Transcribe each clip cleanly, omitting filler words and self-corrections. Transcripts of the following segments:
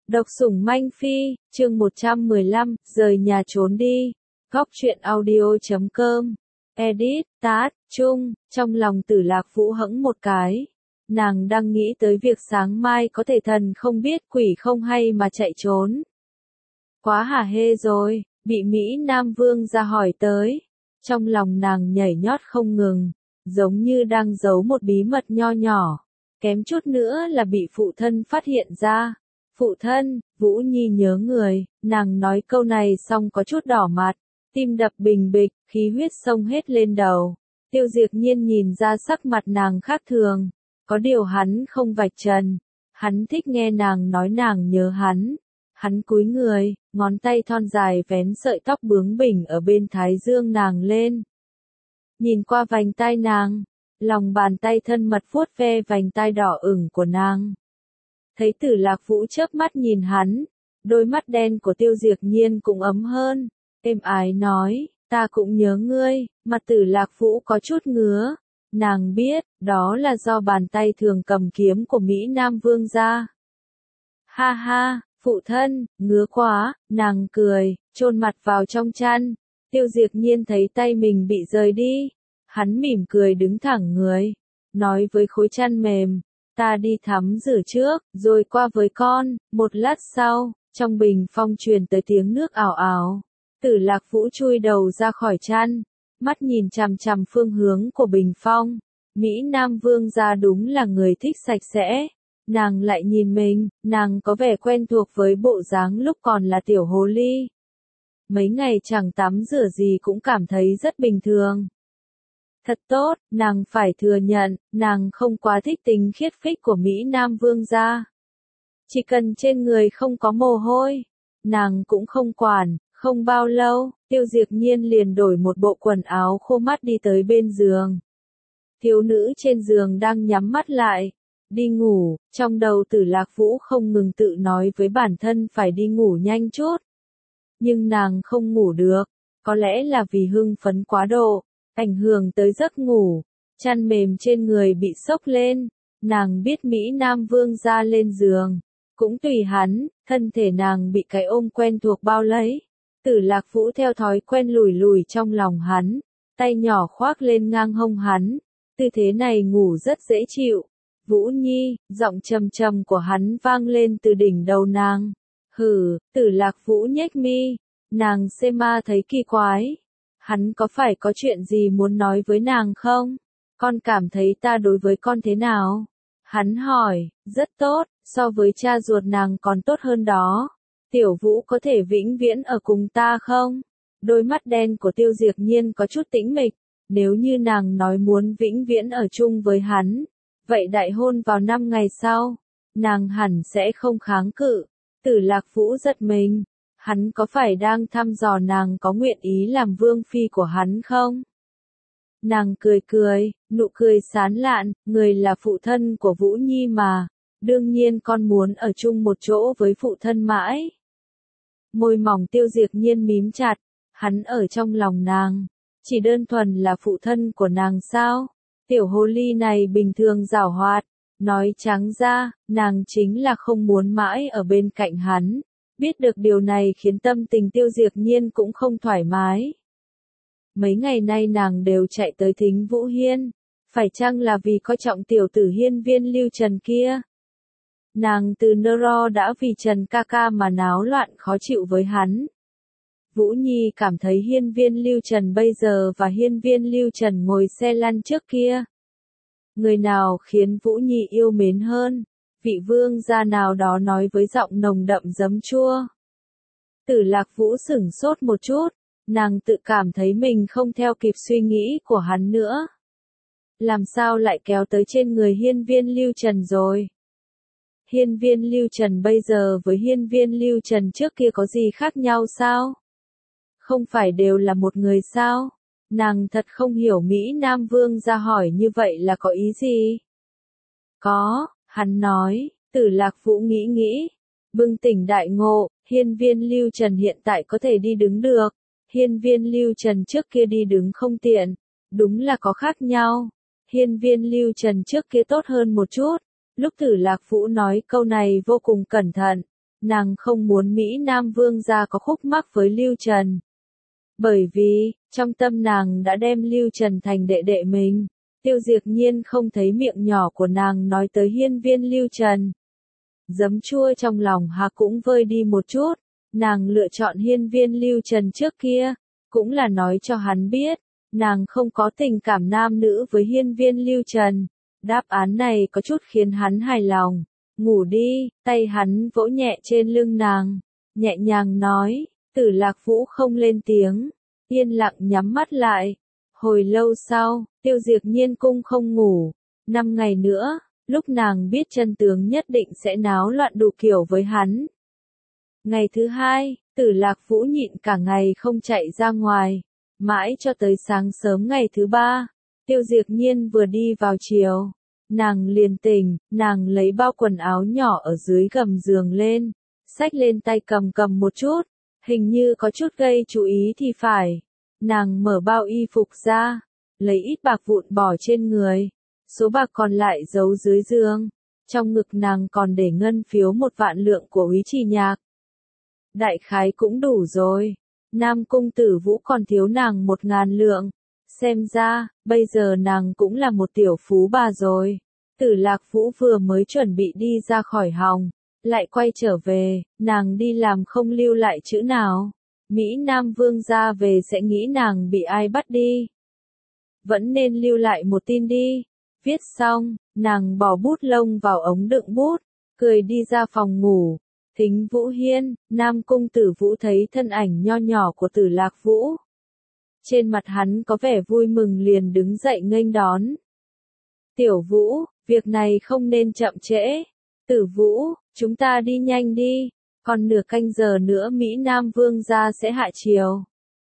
Độc sủng manh phi, chương 115, rời nhà trốn đi. Góc truyện audio.com. Edit, Tát, Trung, trong lòng Tử Lạc Vũ hẫng một cái. Nàng đang nghĩ tới việc sáng mai có thể thần không biết quỷ không hay mà chạy trốn. Quá hả hê rồi, bị Mỹ Nam Vương ra hỏi tới. Trong lòng nàng nhảy nhót không ngừng, giống như đang giấu một bí mật nho nhỏ. Kém chút nữa là bị phụ thân phát hiện ra. Phụ thân, Vũ Nhi nhớ người, nàng nói câu này xong có chút đỏ mặt, tim đập bình bịch, khí huyết xông hết lên đầu. Tiêu Diệp Nhiên nhìn ra sắc mặt nàng khác thường, có điều hắn không vạch trần, hắn thích nghe nàng nói nàng nhớ hắn. Hắn cúi người, ngón tay thon dài vén sợi tóc bướng bỉnh ở bên thái dương nàng lên. Nhìn qua vành tai nàng, lòng bàn tay thân mật vuốt ve vành tai đỏ ửng của nàng. Thấy Tử Lạc Vũ chớp mắt nhìn hắn, đôi mắt đen của Tiêu Diệp Nhiên cũng ấm hơn, êm ái nói, ta cũng nhớ ngươi, mặt Tử Lạc Vũ có chút ngứa, nàng biết, đó là do bàn tay thường cầm kiếm của Mỹ Nam Vương ra. Ha ha, phụ thân, ngứa quá, nàng cười, chôn mặt vào trong chăn, Tiêu Diệp Nhiên thấy tay mình bị rời đi, hắn mỉm cười đứng thẳng người, nói với khối chăn mềm. Ta đi thắm rửa trước, rồi qua với con. Một lát sau, trong bình phong truyền tới tiếng nước ào ào. Tử Lạc Vũ chui đầu ra khỏi chăn, mắt nhìn chằm chằm phương hướng của bình phong. Mỹ Nam Vương gia đúng là người thích sạch sẽ. Nàng lại nhìn mình, nàng có vẻ quen thuộc với bộ dáng lúc còn là tiểu hồ ly. Mấy ngày chẳng tắm rửa gì cũng cảm thấy rất bình thường. Thật tốt, nàng phải thừa nhận, nàng không quá thích tính khiết phích của Mỹ Nam Vương gia. Chỉ cần trên người không có mồ hôi, nàng cũng không quản, không bao lâu, Tiêu Diệp Nhiên liền đổi một bộ quần áo khô mắt đi tới bên giường. Thiếu nữ trên giường đang nhắm mắt lại, đi ngủ, trong đầu Tử Lạc Vũ không ngừng tự nói với bản thân phải đi ngủ nhanh chút. Nhưng nàng không ngủ được, có lẽ là vì hưng phấn quá độ. Ảnh hưởng tới giấc ngủ, chăn mềm trên người bị xốc lên, nàng biết Mỹ Nam Vương ra lên giường, cũng tùy hắn, thân thể nàng bị cái ôm quen thuộc bao lấy. Tử Lạc Vũ theo thói quen lùi lùi trong lòng hắn, tay nhỏ khoác lên ngang hông hắn, tư thế này ngủ rất dễ chịu. Vũ Nhi, giọng trầm trầm của hắn vang lên từ đỉnh đầu nàng. Hừ, Tử Lạc Vũ nhếch mi, nàng xem ma thấy kỳ quái. Hắn có phải có chuyện gì muốn nói với nàng không? Con cảm thấy ta đối với con thế nào? Hắn hỏi, rất tốt, so với cha ruột nàng còn tốt hơn đó. Tiểu Vũ có thể vĩnh viễn ở cùng ta không? Đôi mắt đen của Tiêu Diệp Nhiên có chút tĩnh mịch, nếu như nàng nói muốn vĩnh viễn ở chung với hắn, vậy đại hôn vào 5 ngày sau, nàng hẳn sẽ không kháng cự. Tử Lạc Vũ giật mình. Hắn có phải đang thăm dò nàng có nguyện ý làm vương phi của hắn không? Nàng cười cười, nụ cười sán lạn, người là phụ thân của Vũ Nhi mà, đương nhiên con muốn ở chung một chỗ với phụ thân mãi. Môi mỏng Tiêu Diệp Nhiên mím chặt, hắn ở trong lòng nàng, chỉ đơn thuần là phụ thân của nàng sao? Tiểu hồ ly này bình thường giảo hoạt, nói trắng ra, nàng chính là không muốn mãi ở bên cạnh hắn. Biết được điều này khiến tâm tình Tiêu Diệp Nhiên cũng không thoải mái. Mấy ngày nay nàng đều chạy tới Thính Vũ Hiên, phải chăng là vì coi trọng tiểu tử hiên viên Lưu Trần kia? Nàng từ Nero đã vì Trần ca ca mà náo loạn khó chịu với hắn. Vũ Nhi cảm thấy hiên viên Lưu Trần bây giờ và hiên viên Lưu Trần ngồi xe lăn trước kia. Người nào khiến Vũ Nhi yêu mến hơn? Vị vương gia nào đó nói với giọng nồng đậm giấm chua. Tử Lạc Vũ sửng sốt một chút, nàng tự cảm thấy mình không theo kịp suy nghĩ của hắn nữa. Làm sao lại kéo tới trên người hiên viên Lưu Trần rồi? Hiên viên Lưu Trần bây giờ với hiên viên Lưu Trần trước kia có gì khác nhau sao? Không phải đều là một người sao? Nàng thật không hiểu Mỹ Nam Vương ra hỏi như vậy là có ý gì? Có. Hắn nói, Tử Lạc Vũ nghĩ, bừng tỉnh đại ngộ, hiên viên Lưu Trần hiện tại có thể đi đứng được, hiên viên Lưu Trần trước kia đi đứng không tiện, đúng là có khác nhau, hiên viên Lưu Trần trước kia tốt hơn một chút, lúc Tử Lạc Vũ nói câu này vô cùng cẩn thận, Nàng không muốn Mỹ Nam Vương gia có khúc mắc với Lưu Trần. Bởi vì, trong tâm nàng đã đem Lưu Trần thành đệ đệ mình. Tiêu Diệp Nhiên không thấy miệng nhỏ của nàng nói tới hiên viên Lưu Trần. Giấm chua trong lòng hà cũng vơi đi một chút. Nàng lựa chọn hiên viên Lưu Trần trước kia, cũng là nói cho hắn biết, nàng không có tình cảm nam nữ với hiên viên Lưu Trần. Đáp án này có chút khiến hắn hài lòng. Ngủ đi, tay hắn vỗ nhẹ trên lưng nàng, nhẹ nhàng nói, Tử Lạc Vũ không lên tiếng, yên lặng nhắm mắt lại. Hồi lâu sau, Tiêu Diệp Nhiên cung không ngủ, 5 ngày nữa, lúc nàng biết chân tướng nhất định sẽ náo loạn đủ kiểu với hắn. Ngày thứ 2, Tử Lạc Vũ nhịn cả ngày không chạy ra ngoài, mãi cho tới sáng sớm ngày thứ 3, Tiêu Diệp Nhiên vừa đi vào chiều. Nàng liền tỉnh, nàng lấy bao quần áo nhỏ ở dưới gầm giường lên, xách lên tay cầm một chút, hình như có chút gây chú ý thì phải. Nàng mở bao y phục ra, lấy ít bạc vụn bỏ trên người, số bạc còn lại giấu dưới giường, trong ngực nàng còn để ngân phiếu 1 vạn lượng của Úy Trì Nhạc. Đại khái cũng đủ rồi, Nam Cung Tử Vũ còn thiếu nàng 1000 lượng. Xem ra, bây giờ nàng cũng là một tiểu phú bà rồi. Tử Lạc Vũ vừa mới chuẩn bị đi ra khỏi hòng, lại quay trở về, nàng đi làm không lưu lại chữ nào. Mỹ Nam Vương gia về sẽ nghĩ nàng bị ai bắt đi. Vẫn nên lưu lại một tin đi. Viết xong, nàng bỏ bút lông vào ống đựng bút, cười đi ra phòng ngủ. Thính Vũ Hiên, Nam Cung Tử Vũ thấy thân ảnh nho nhỏ của Tử Lạc Vũ. Trên mặt hắn có vẻ vui mừng liền đứng dậy nghênh đón. Tiểu Vũ, việc này không nên chậm trễ. Tử Vũ, chúng ta đi nhanh đi, còn nửa canh giờ nữa Mỹ Nam Vương gia sẽ hạ triều.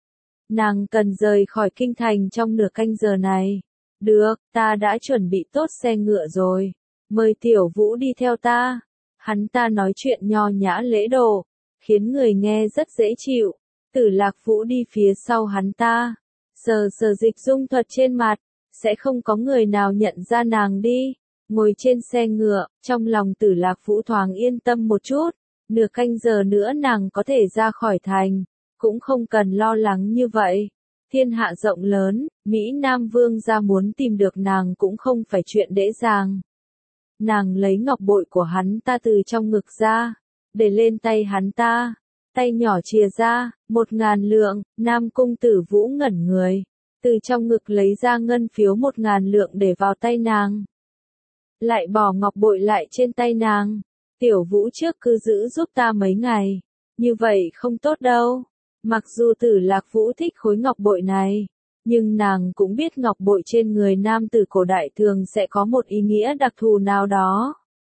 Nàng cần rời khỏi kinh thành trong nửa canh giờ này. Được, ta đã chuẩn bị tốt xe ngựa rồi. Mời Tiểu Vũ đi theo ta. Hắn ta nói chuyện nho nhã lễ độ, khiến người nghe rất dễ chịu. Tử Lạc Vũ đi phía sau hắn ta, sờ Dịch Dung Thuật trên mặt, sẽ không có người nào nhận ra nàng đi. Ngồi trên xe ngựa, trong lòng Tử Lạc Vũ thoáng yên tâm một chút, nửa canh giờ nữa nàng có thể ra khỏi thành, cũng không cần lo lắng như vậy. Thiên hạ rộng lớn, Mỹ Nam Vương gia muốn tìm được nàng cũng không phải chuyện dễ dàng. Nàng lấy ngọc bội của hắn ta từ trong ngực ra, để lên tay hắn ta. Tay nhỏ chìa ra, 1000 lượng, Nam Cung Tử Vũ ngẩn người, từ trong ngực lấy ra ngân phiếu 1000 lượng để vào tay nàng. Lại bỏ ngọc bội lại trên tay nàng. Tiểu Vũ trước cứ giữ giúp ta mấy ngày, như vậy không tốt đâu. Mặc dù Tử Lạc Vũ thích khối ngọc bội này, nhưng nàng cũng biết ngọc bội trên người nam tử cổ đại thường sẽ có một ý nghĩa đặc thù nào đó.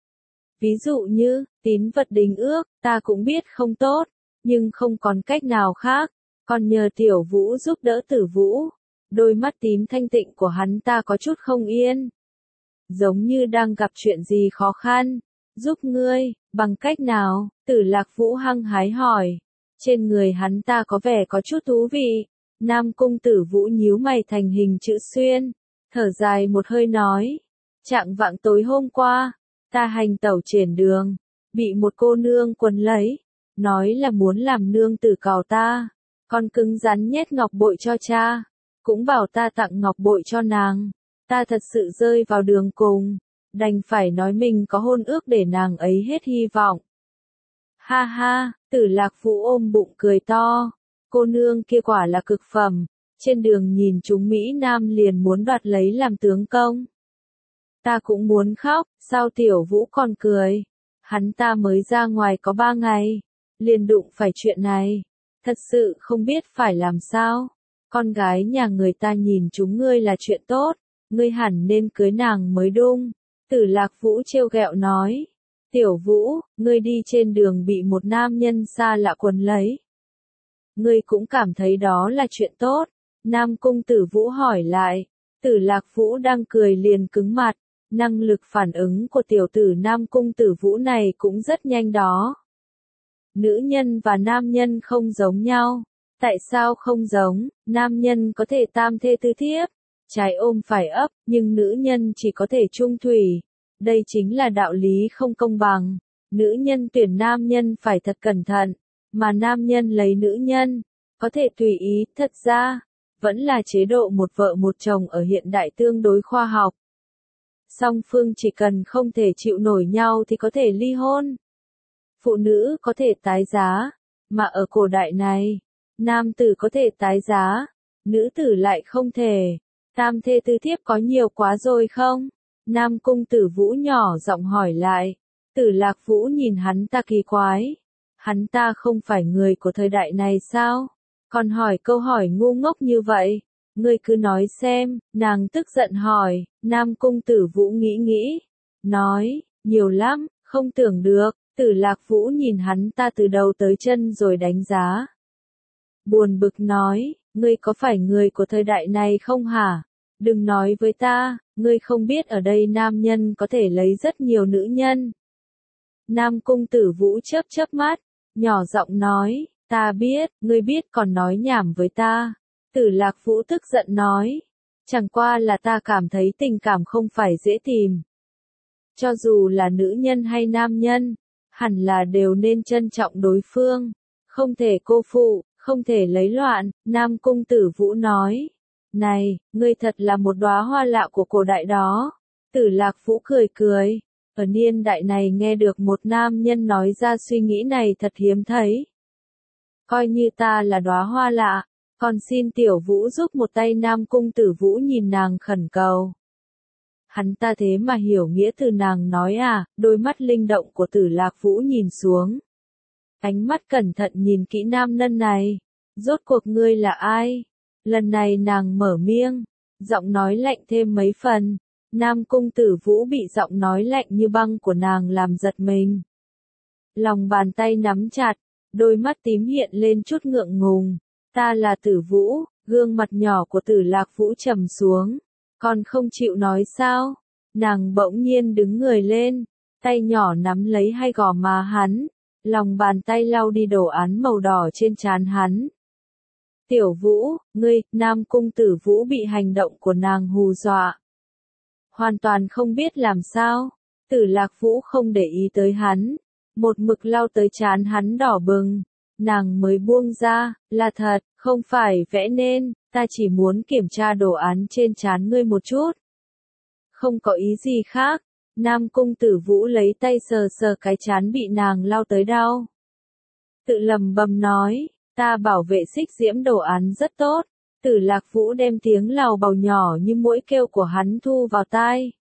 Ví dụ như, tín vật đính ước, ta cũng biết không tốt, nhưng không còn cách nào khác, còn nhờ Tiểu Vũ giúp đỡ Tử Vũ. Đôi mắt tím thanh tịnh của hắn ta có chút không yên, giống như đang gặp chuyện gì khó khăn. Giúp ngươi, bằng cách nào? Tử Lạc Vũ hăng hái hỏi. Trên người hắn ta có vẻ có chút thú vị. Nam Cung Tử Vũ nhíu mày thành hình chữ xuyên, thở dài một hơi nói. Trạng vạng tối hôm qua, ta hành tẩu trên đường, bị một cô nương quấn lấy, nói là muốn làm nương tử cào ta, còn cứng rắn nhét ngọc bội cho cha, cũng bảo ta tặng ngọc bội cho nàng. Ta thật sự rơi vào đường cùng, đành phải nói mình có hôn ước để nàng ấy hết hy vọng. Ha ha, Tử Lạc Vũ ôm bụng cười to, cô nương kia quả là cực phẩm, trên đường nhìn chúng Mỹ Nam liền muốn đoạt lấy làm tướng công. Ta cũng muốn khóc, sao Tiểu Vũ còn cười? Hắn ta mới ra ngoài có 3 ngày, liền đụng phải chuyện này, thật sự không biết phải làm sao. Con gái nhà người ta nhìn chúng ngươi là chuyện tốt, ngươi hẳn nên cưới nàng mới đúng. Tử Lạc Vũ trêu ghẹo nói. Tiểu Vũ, ngươi đi trên đường bị một nam nhân xa lạ quấn lấy. Ngươi cũng cảm thấy đó là chuyện tốt. Nam Cung Tử Vũ hỏi lại. Tử Lạc Vũ đang cười liền cứng mặt. Năng lực phản ứng của tiểu tử Nam Cung Tử Vũ này cũng rất nhanh đó. Nữ nhân và nam nhân không giống nhau. Tại sao không giống? Nam nhân có thể tam thê tứ thiếp, trái ôm phải ấp, nhưng nữ nhân chỉ có thể chung thủy. Đây chính là đạo lý không công bằng. Nữ nhân tuyển nam nhân phải thật cẩn thận, mà nam nhân lấy nữ nhân, có thể tùy ý, thật ra, vẫn là chế độ một vợ một chồng ở hiện đại tương đối khoa học. Song phương chỉ cần không thể chịu nổi nhau thì có thể ly hôn. Phụ nữ có thể tái giá, mà ở cổ đại này, nam tử có thể tái giá, nữ tử lại không thể. Tam thê tứ thiếp có nhiều quá rồi không? Nam Cung Tử Vũ nhỏ giọng hỏi lại. Tử Lạc Vũ nhìn hắn ta kỳ quái. Hắn ta không phải người của thời đại này sao? Còn hỏi câu hỏi ngu ngốc như vậy. Ngươi cứ nói xem, nàng tức giận hỏi. Nam Cung Tử Vũ nghĩ. Nói, nhiều lắm, không tưởng được. Tử Lạc Vũ nhìn hắn ta từ đầu tới chân rồi đánh giá. Buồn bực nói, ngươi có phải người của thời đại này không hả? Đừng nói với ta, ngươi không biết ở đây nam nhân có thể lấy rất nhiều nữ nhân. Nam Cung Tử Vũ chớp mắt, nhỏ giọng nói, ta biết, ngươi biết còn nói nhảm với ta. Tử Lạc Vũ tức giận nói, chẳng qua là ta cảm thấy tình cảm không phải dễ tìm. Cho dù là nữ nhân hay nam nhân, hẳn là đều nên trân trọng đối phương, không thể cô phụ, không thể lấy loạn. Nam Cung Tử Vũ nói, này, ngươi thật là một đóa hoa lạ của cổ đại đó. Tử Lạc Vũ cười, ở niên đại này nghe được một nam nhân nói ra suy nghĩ này thật hiếm thấy. Coi như ta là đóa hoa lạ, còn xin Tiểu Vũ giúp một tay. Nam Cung Tử Vũ nhìn nàng khẩn cầu. Hắn ta thế mà hiểu nghĩa từ nàng nói à, đôi mắt linh động của Tử Lạc Vũ nhìn xuống. Ánh mắt cẩn thận nhìn kỹ nam nhân này. Rốt cuộc ngươi là ai? Lần này nàng mở miệng, giọng nói lạnh thêm mấy phần. Nam Cung Tử Vũ bị giọng nói lạnh như băng của nàng làm giật mình. Lòng bàn tay nắm chặt, đôi mắt tím hiện lên chút ngượng ngùng. Ta là Tử Vũ. Gương mặt nhỏ của Tử Lạc Vũ trầm xuống. Còn không chịu nói sao? Nàng bỗng nhiên đứng người lên, tay nhỏ nắm lấy hai gò má hắn, lòng bàn tay lau đi đồ án màu đỏ trên trán hắn. Tiểu Vũ, ngươi. Nam Cung Tử Vũ bị hành động của nàng hù dọa. Hoàn toàn không biết làm sao. Tử Lạc Vũ không để ý tới hắn, một mực lau tới trán hắn đỏ bừng. Nàng mới buông ra, là thật, không phải vẽ nên, ta chỉ muốn kiểm tra đồ án trên trán ngươi một chút. Không có ý gì khác. Nam Cung Tử Vũ lấy tay sờ cái trán bị nàng lau tới đau. Tự lẩm bẩm nói, ta bảo vệ xích diễm đồ án rất tốt. Tử Lạc Vũ đem tiếng lào bào nhỏ như mũi kêu của hắn thu vào tai.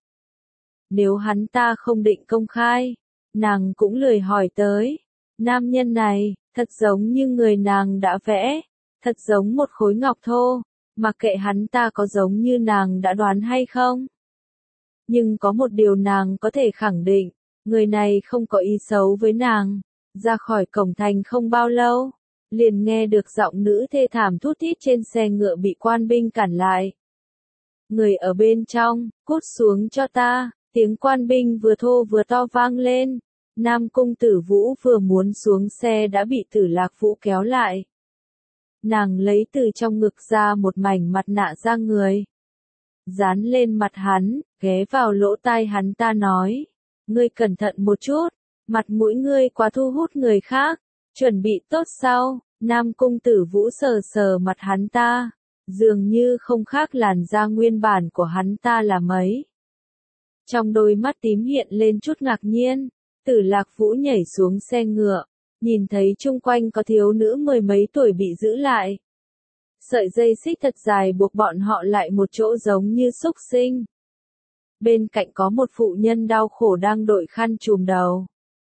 Nếu hắn ta không định công khai, nàng cũng lười hỏi tới. Nam nhân này, thật giống như người nàng đã vẽ, thật giống một khối ngọc thô, mặc kệ hắn ta có giống như nàng đã đoán hay không. Nhưng có một điều nàng có thể khẳng định, người này không có ý xấu với nàng. Ra khỏi cổng thành không bao lâu, liền nghe được giọng nữ thê thảm thút thít trên xe ngựa bị quan binh cản lại. Người ở bên trong, cút xuống cho ta. Tiếng quan binh vừa thô vừa to vang lên. Nam Cung Tử Vũ vừa muốn xuống xe đã bị Tử Lạc Vũ kéo lại. Nàng lấy từ trong ngực ra một mảnh mặt nạ da người, dán lên mặt hắn, ghé vào lỗ tai hắn ta nói, ngươi cẩn thận một chút, mặt mũi ngươi quá thu hút người khác, chuẩn bị tốt sao? Nam Cung Tử Vũ sờ mặt hắn ta, dường như không khác làn da nguyên bản của hắn ta là mấy. Trong đôi mắt tím hiện lên chút ngạc nhiên. Tử Lạc Vũ nhảy xuống xe ngựa, nhìn thấy chung quanh có thiếu nữ mười mấy tuổi bị giữ lại. Sợi dây xích thật dài buộc bọn họ lại một chỗ giống như súc sinh. Bên cạnh có một phụ nhân đau khổ đang đội khăn trùm đầu.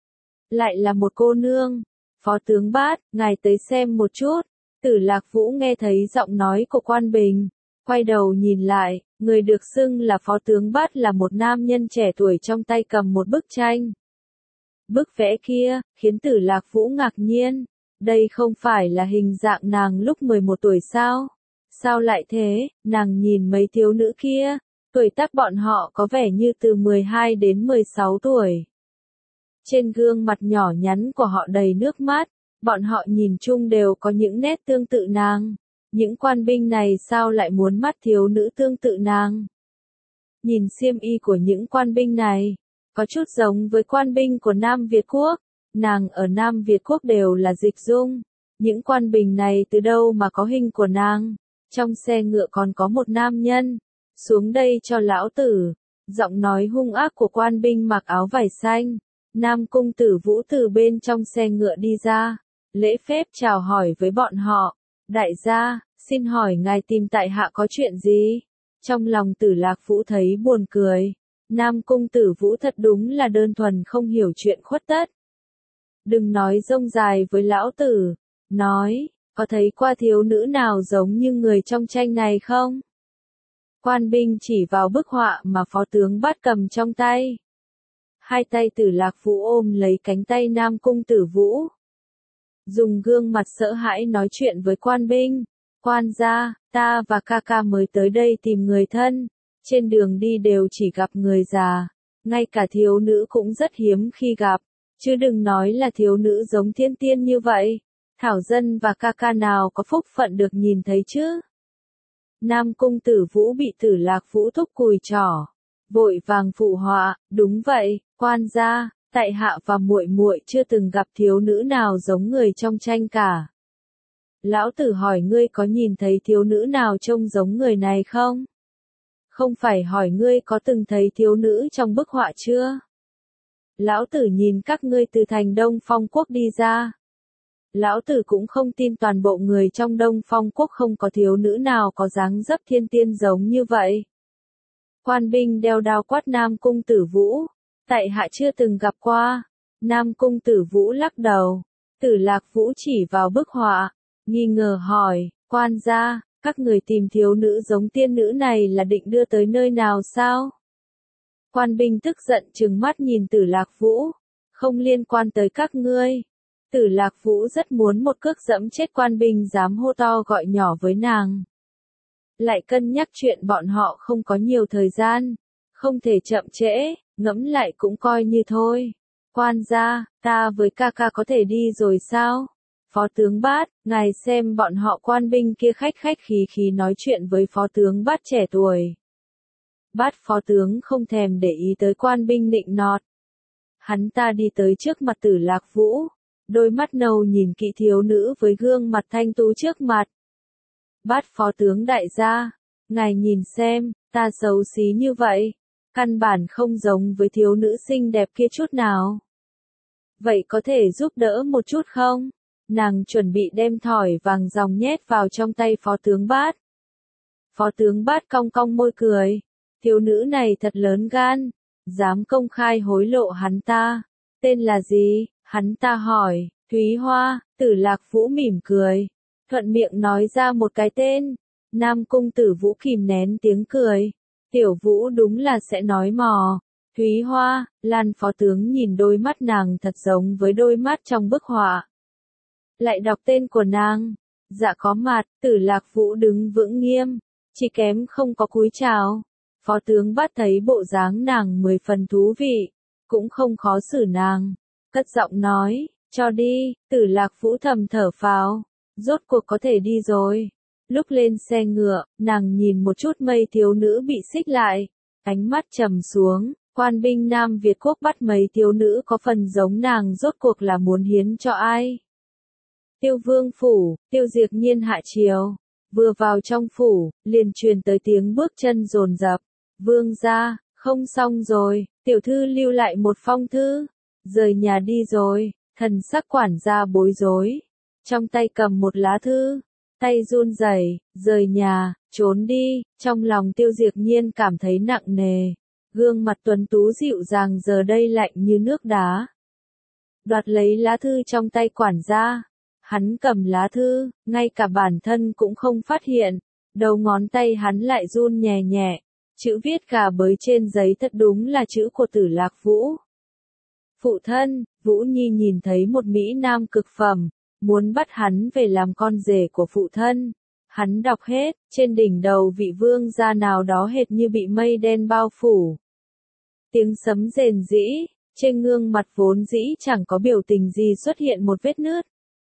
Lại là một cô nương. Phó tướng Bát, ngài tới xem một chút. Tử Lạc Vũ nghe thấy giọng nói của quan bình, quay đầu nhìn lại, người được xưng là Phó tướng Bát là một nam nhân trẻ tuổi trong tay cầm một bức tranh. Bức vẽ kia, khiến Tử Lạc Vũ ngạc nhiên. Đây không phải là hình dạng nàng lúc 11 tuổi sao? Sao lại thế? Nàng nhìn mấy thiếu nữ kia, tuổi tác bọn họ có vẻ như từ 12 đến 16 tuổi. Trên gương mặt nhỏ nhắn của họ đầy nước mắt, bọn họ nhìn chung đều có những nét tương tự nàng. Những quan binh này sao lại muốn mắt thiếu nữ tương tự nàng? Nhìn xiêm y của những quan binh này, có chút giống với quan binh của Nam Việt Quốc. Nàng ở Nam Việt Quốc đều là dịch dung. Những quan binh này từ đâu mà có hình của nàng? Trong xe ngựa còn có một nam nhân. Xuống đây cho lão tử. Giọng nói hung ác của quan binh mặc áo vải xanh. Nam Cung Tử Vũ từ bên trong xe ngựa đi ra. Lễ phép chào hỏi với bọn họ. Đại gia, xin hỏi ngài tìm tại hạ có chuyện gì? Trong lòng Tử Lạc Vũ thấy buồn cười. Nam Cung Tử Vũ thật đúng là đơn thuần không hiểu chuyện khuất tất. Đừng nói rông dài với lão tử. Nói, có thấy qua thiếu nữ nào giống như người trong tranh này không? Quan binh chỉ vào bức họa mà phó tướng Bát cầm trong tay. Hai tay Tử Lạc Vũ ôm lấy cánh tay Nam Cung Tử Vũ. Dùng gương mặt sợ hãi nói chuyện với quan binh. Quan gia, ta và ca ca mới tới đây tìm người thân. Trên đường đi đều chỉ gặp người già. Ngay cả thiếu nữ cũng rất hiếm khi gặp. Chứ đừng nói là thiếu nữ giống thiên tiên như vậy. Thảo dân và ca ca nào có phúc phận được nhìn thấy chứ? Nam Cung Tử Vũ bị Tử Lạc Vũ thúc cùi trỏ. Vội vàng phụ họa, đúng vậy, quan gia, tại hạ và muội muội chưa từng gặp thiếu nữ nào giống người trong tranh cả. Lão tử hỏi ngươi có nhìn thấy thiếu nữ nào trông giống người này không? Không phải hỏi ngươi có từng thấy thiếu nữ trong bức họa chưa? Lão tử nhìn các ngươi từ thành Đông Phong Quốc đi ra. Lão tử cũng không tin toàn bộ người trong Đông Phong Quốc không có thiếu nữ nào có dáng dấp thiên tiên giống như vậy. Quan binh đeo đao quát Nam Cung Tử Vũ. Tại hạ chưa từng gặp qua. Nam Cung Tử Vũ lắc đầu. Tử Lạc Vũ chỉ vào bức họa. Nghi ngờ hỏi, quan gia, các người tìm thiếu nữ giống tiên nữ này là định đưa tới nơi nào sao? Quan binh tức giận trừng mắt nhìn Tử Lạc Vũ. Không liên quan tới các ngươi. Tử Lạc Vũ rất muốn một cước dẫm chết quan binh dám hô to gọi nhỏ với nàng. Lại cân nhắc chuyện bọn họ không có nhiều thời gian. Không thể chậm trễ, ngẫm lại cũng coi như thôi. Quan gia, ta với ca ca có thể đi rồi sao? Phó tướng Bát, ngài xem bọn họ quan binh kia khách khách khí khí nói chuyện với phó tướng Bát trẻ tuổi. Bát phó tướng không thèm để ý tới quan binh nịnh nọt. Hắn ta đi tới trước mặt Tử Lạc Vũ. Đôi mắt nâu nhìn kỹ thiếu nữ với gương mặt thanh tú trước mặt. Bát phó tướng đại gia, ngài nhìn xem, ta xấu xí như vậy, căn bản không giống với thiếu nữ xinh đẹp kia chút nào. Vậy có thể giúp đỡ một chút không? Nàng chuẩn bị đem thỏi vàng ròng nhét vào trong tay phó tướng Bát. Phó tướng Bát cong cong môi cười, thiếu nữ này thật lớn gan, dám công khai hối lộ hắn ta. Tên là gì? Hắn ta hỏi. Thúy Hoa. Tử Lạc Vũ mỉm cười, thuận miệng nói ra một cái tên. Nam Cung Tử Vũ kìm nén tiếng cười. Tiểu Vũ đúng là sẽ nói mò. Thúy Hoa. Lan phó tướng nhìn đôi mắt nàng thật giống với đôi mắt trong bức họa. Lại đọc tên của nàng. Dạ có mặt. Tử Lạc Vũ đứng vững nghiêm, chỉ kém không có cúi chào. Phó tướng Bát thấy bộ dáng nàng 10 phần thú vị, cũng không khó xử nàng. Cất giọng nói, cho đi. Tử Lạc Vũ thầm thở phào, rốt cuộc có thể đi rồi. Lúc lên xe ngựa, nàng nhìn một chút mây thiếu nữ bị xích lại, ánh mắt trầm xuống. Quan binh Nam Việt Quốc bắt mấy thiếu nữ có phần giống nàng rốt cuộc là muốn hiến cho ai? Tiêu Vương phủ. Tiêu Diệp Nhiên hạ triều, vừa vào trong phủ, liền truyền tới tiếng bước chân dồn dập. Vương gia, không xong rồi, tiểu thư lưu lại một phong thư, rời nhà đi rồi. Thần sắc quản gia bối rối, trong tay cầm một lá thư, tay run rẩy, rời nhà, trốn đi. Trong lòng Tiêu Diệp Nhiên cảm thấy nặng nề, gương mặt tuấn tú dịu dàng giờ đây lạnh như nước đá. Đoạt lấy lá thư trong tay quản gia, hắn cầm lá thư, ngay cả bản thân cũng không phát hiện, đầu ngón tay hắn lại run nhẹ nhẹ, chữ viết gà bới trên giấy thật đúng là chữ của Tử Lạc Vũ. Phụ thân. Vũ Nhi nhìn thấy một Mỹ Nam cực phẩm, muốn bắt hắn về làm con rể của phụ thân. Hắn đọc hết, trên đỉnh đầu vị vương gia nào đó hệt như bị mây đen bao phủ. Tiếng sấm rền rĩ, trên gương mặt vốn dĩ chẳng có biểu tình gì xuất hiện một vết nứt.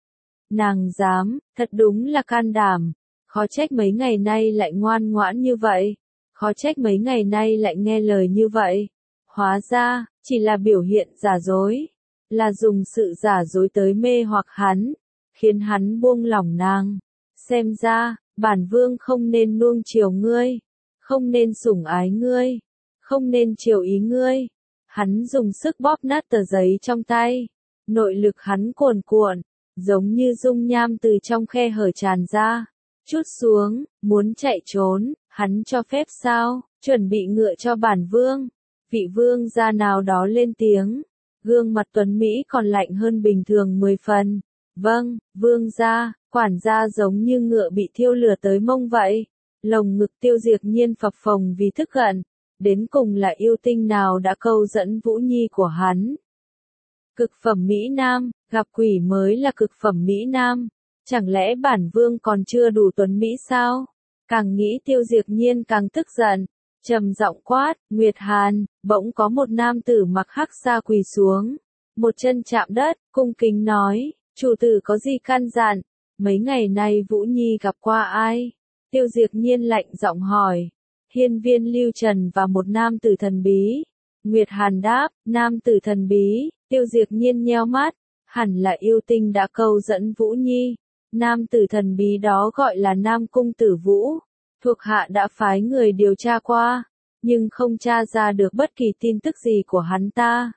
Nàng dám, thật đúng là can đảm, khó trách mấy ngày nay lại ngoan ngoãn như vậy, khó trách mấy ngày nay lại nghe lời như vậy. Hóa ra, chỉ là biểu hiện giả dối, là dùng sự giả dối tới mê hoặc hắn, khiến hắn buông lỏng nàng. Xem ra, bản vương không nên nuông chiều ngươi, không nên sủng ái ngươi, không nên chiều ý ngươi. Hắn dùng sức bóp nát tờ giấy trong tay, nội lực hắn cuồn cuộn, giống như dung nham từ trong khe hở tràn ra, chút xuống, muốn chạy trốn, hắn cho phép sao, chuẩn bị ngựa cho bản vương. Vị vương gia nào đó lên tiếng, gương mặt tuấn Mỹ còn lạnh hơn bình thường 10 phần. Vâng, vương gia, quản gia giống như ngựa bị thiêu lửa tới mông vậy. Lồng ngực Tiêu Diệp Nhiên phập phồng vì tức giận, đến cùng là yêu tinh nào đã câu dẫn Vũ Nhi của hắn. Cực phẩm Mỹ Nam, gặp quỷ mới là cực phẩm Mỹ Nam, chẳng lẽ bản vương còn chưa đủ tuấn Mỹ sao? Càng nghĩ Tiêu Diệp Nhiên càng tức giận, trầm giọng quát, Nguyệt Hàn. Bỗng có một nam tử mặc hắc sa quỳ xuống, một chân chạm đất, cung kính nói, chủ tử có gì căn dặn? Mấy ngày nay Vũ Nhi gặp qua ai? Tiêu Diệp Nhiên lạnh giọng hỏi. Hiên Viên Lưu Trần và một nam tử thần bí. Nguyệt Hàn đáp, nam tử thần bí. Tiêu Diệp Nhiên nheo mắt, hẳn là yêu tinh đã câu dẫn Vũ Nhi. Nam tử thần bí đó gọi là Nam Cung Tử Vũ. Thuộc hạ đã phái người điều tra qua, nhưng không tra ra được bất kỳ tin tức gì của hắn ta.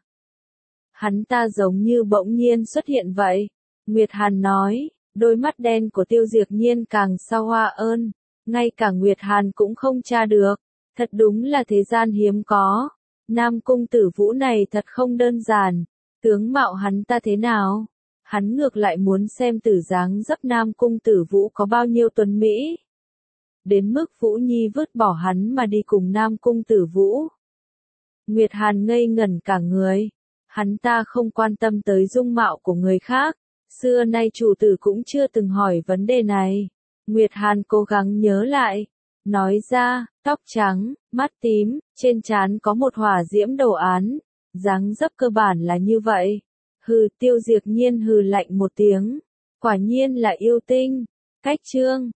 Hắn ta giống như bỗng nhiên xuất hiện vậy. Nguyệt Hàn nói, đôi mắt đen của Tiêu Diệp Nhiên càng sao hoa ơn. Ngay cả Nguyệt Hàn cũng không tra được. Thật đúng là thế gian hiếm có. Nam Cung Tử Vũ này thật không đơn giản. Tướng mạo hắn ta thế nào? Hắn ngược lại muốn xem tử dáng dấp Nam Cung Tử Vũ có bao nhiêu tuấn mỹ. Đến mức Vũ Nhi vứt bỏ hắn mà đi cùng Nam Cung Tử Vũ. Nguyệt Hàn ngây ngẩn cả người. Hắn ta không quan tâm tới dung mạo của người khác. Xưa nay chủ tử cũng chưa từng hỏi vấn đề này. Nguyệt Hàn cố gắng nhớ lại. Nói ra, tóc trắng, mắt tím, trên trán có một hỏa diễm đồ án. Dáng dấp cơ bản là như vậy. Hừ, Tiêu Diệp Nhiên hừ lạnh một tiếng. Quả nhiên là yêu tinh. Cách chương